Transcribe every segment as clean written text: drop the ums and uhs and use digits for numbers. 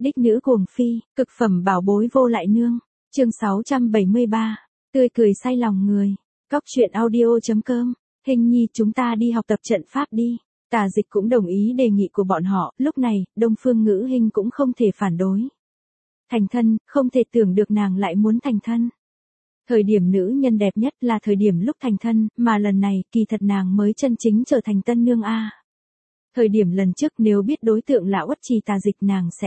Đích nữ cuồng phi, cực phẩm bảo bối vô lại nương. Chương 673. Tươi cười say lòng người. Cóc truyện audio.com. Hình nhi, chúng ta đi học tập trận pháp đi. Tà Dịch cũng đồng ý đề nghị của bọn họ. Lúc này, Đông Phương Ngữ Hinh cũng không thể phản đối. Thành thân, không thể tưởng được nàng lại muốn thành thân. Thời điểm nữ nhân đẹp nhất là thời điểm lúc thành thân, mà lần này kỳ thật nàng mới chân chính trở thành tân nương a. Thời điểm lần trước nếu biết đối tượng là Uất Trì Tà Dịch nàng sẽ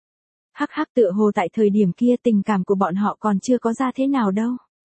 hắc hắc, tựa hồ tại thời điểm kia tình cảm của bọn họ còn chưa có ra thế nào đâu.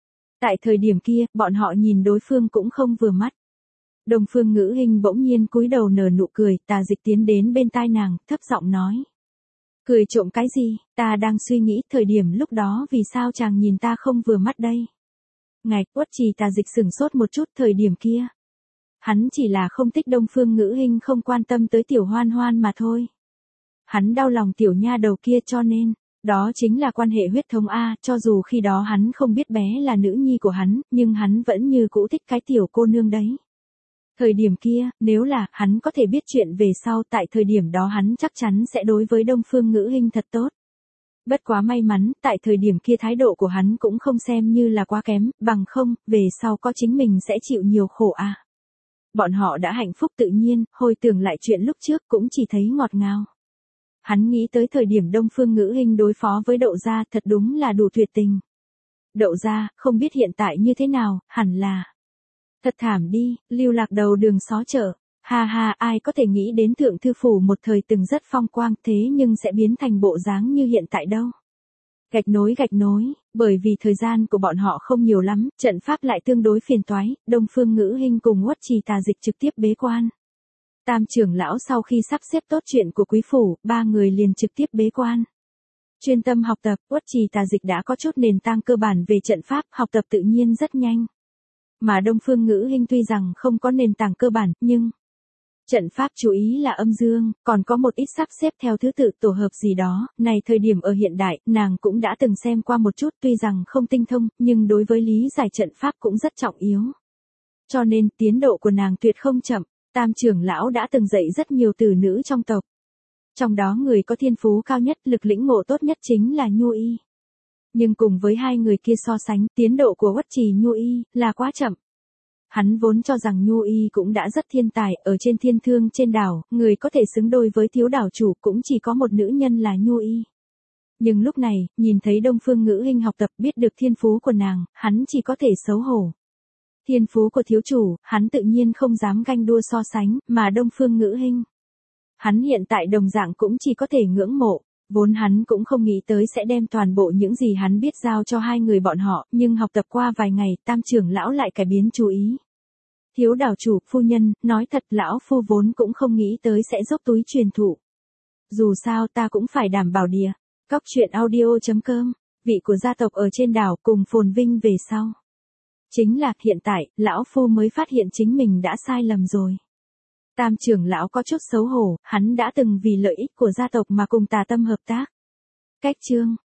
Tại thời điểm kia, bọn họ nhìn đối phương cũng không vừa mắt. Đông Phương Ngữ Hinh bỗng nhiên cúi đầu nở nụ cười, Tà Dịch tiến đến bên tai nàng, thấp giọng nói. Cười trộm cái gì, ta đang suy nghĩ thời điểm lúc đó vì sao chàng nhìn ta không vừa mắt đây. Ngạch, Uất Trì Tà Dịch sửng sốt một chút thời điểm kia. Hắn chỉ là không thích Đông Phương Ngữ Hinh không quan tâm tới tiểu Hoan Hoan mà thôi. Hắn đau lòng tiểu nha đầu kia cho nên, đó chính là quan hệ huyết thống A, cho dù khi đó hắn không biết bé là nữ nhi của hắn, nhưng hắn vẫn như cũ thích cái tiểu cô nương đấy. Thời điểm kia, nếu là hắn có thể biết chuyện về sau, tại thời điểm đó hắn chắc chắn sẽ đối với Đông Phương Ngữ Hinh thật tốt. Bất quá may mắn, tại thời điểm kia thái độ của hắn cũng không xem như là quá kém, bằng không, về sau có chính mình sẽ chịu nhiều khổ a. Bọn họ đã hạnh phúc tự nhiên, hồi tưởng lại chuyện lúc trước cũng chỉ thấy ngọt ngào. Hắn nghĩ tới thời điểm Đông Phương Ngữ Hinh đối phó với Đậu Gia thật đúng là đủ tuyệt tình. Đậu Gia, không biết hiện tại như thế nào, hẳn là thật thảm đi, lưu lạc đầu đường xó chợ. Ha ha, ai có thể nghĩ đến Thượng Thư Phủ một thời từng rất phong quang thế nhưng sẽ biến thành bộ dáng như hiện tại đâu. Gạch nối, bởi vì thời gian của bọn họ không nhiều lắm, trận pháp lại tương đối phiền toái, Đông Phương Ngữ Hinh cùng Uất Trì Tà Dịch trực tiếp bế quan. Tam trưởng lão sau khi sắp xếp tốt chuyện của quý phủ, ba người liền trực tiếp bế quan. Chuyên tâm học tập, Uất Trì Tà Dịch đã có chút nền tảng cơ bản về trận pháp, học tập tự nhiên rất nhanh. Mà Đông Phương Ngữ Hinh tuy rằng không có nền tảng cơ bản, nhưng trận pháp chú ý là âm dương, còn có một ít sắp xếp theo thứ tự tổ hợp gì đó, này thời điểm ở hiện đại, nàng cũng đã từng xem qua một chút tuy rằng không tinh thông, nhưng đối với lý giải trận pháp cũng rất trọng yếu. Cho nên tiến độ của nàng tuyệt không chậm, Tam trưởng lão đã từng dạy rất nhiều tử nữ trong tộc. Trong đó người có thiên phú cao nhất, lực lĩnh ngộ tốt nhất chính là Nhu Y. Nhưng cùng với hai người kia so sánh, tiến độ của Uất Trì Nhu Y là quá chậm. Hắn vốn cho rằng Nhu Y cũng đã rất thiên tài, ở trên thiên thương trên đảo, người có thể xứng đôi với thiếu đảo chủ cũng chỉ có một nữ nhân là Nhu Y. Nhưng lúc này, nhìn thấy Đông Phương Ngữ Hinh học tập biết được thiên phú của nàng, hắn chỉ có thể xấu hổ. Thiên phú của thiếu chủ, hắn tự nhiên không dám ganh đua so sánh, mà Đông Phương Ngữ Hinh. Hắn hiện tại đồng dạng cũng chỉ có thể ngưỡng mộ. Vốn hắn cũng không nghĩ tới sẽ đem toàn bộ những gì hắn biết giao cho hai người bọn họ, nhưng học tập qua vài ngày, Tam trưởng lão lại cải biến chú ý. Thiếu đảo chủ, phu nhân, nói thật lão phu vốn cũng không nghĩ tới sẽ dốc túi truyền thụ. Dù sao ta cũng phải đảm bảo địa. Cóc truyện audio.com, vị của gia tộc ở trên đảo cùng phồn vinh về sau. Chính là, hiện tại, lão phu mới phát hiện chính mình đã sai lầm rồi. Tam trưởng lão có chút xấu hổ, hắn đã từng vì lợi ích của gia tộc mà cùng Tà Tâm hợp tác. Cách chương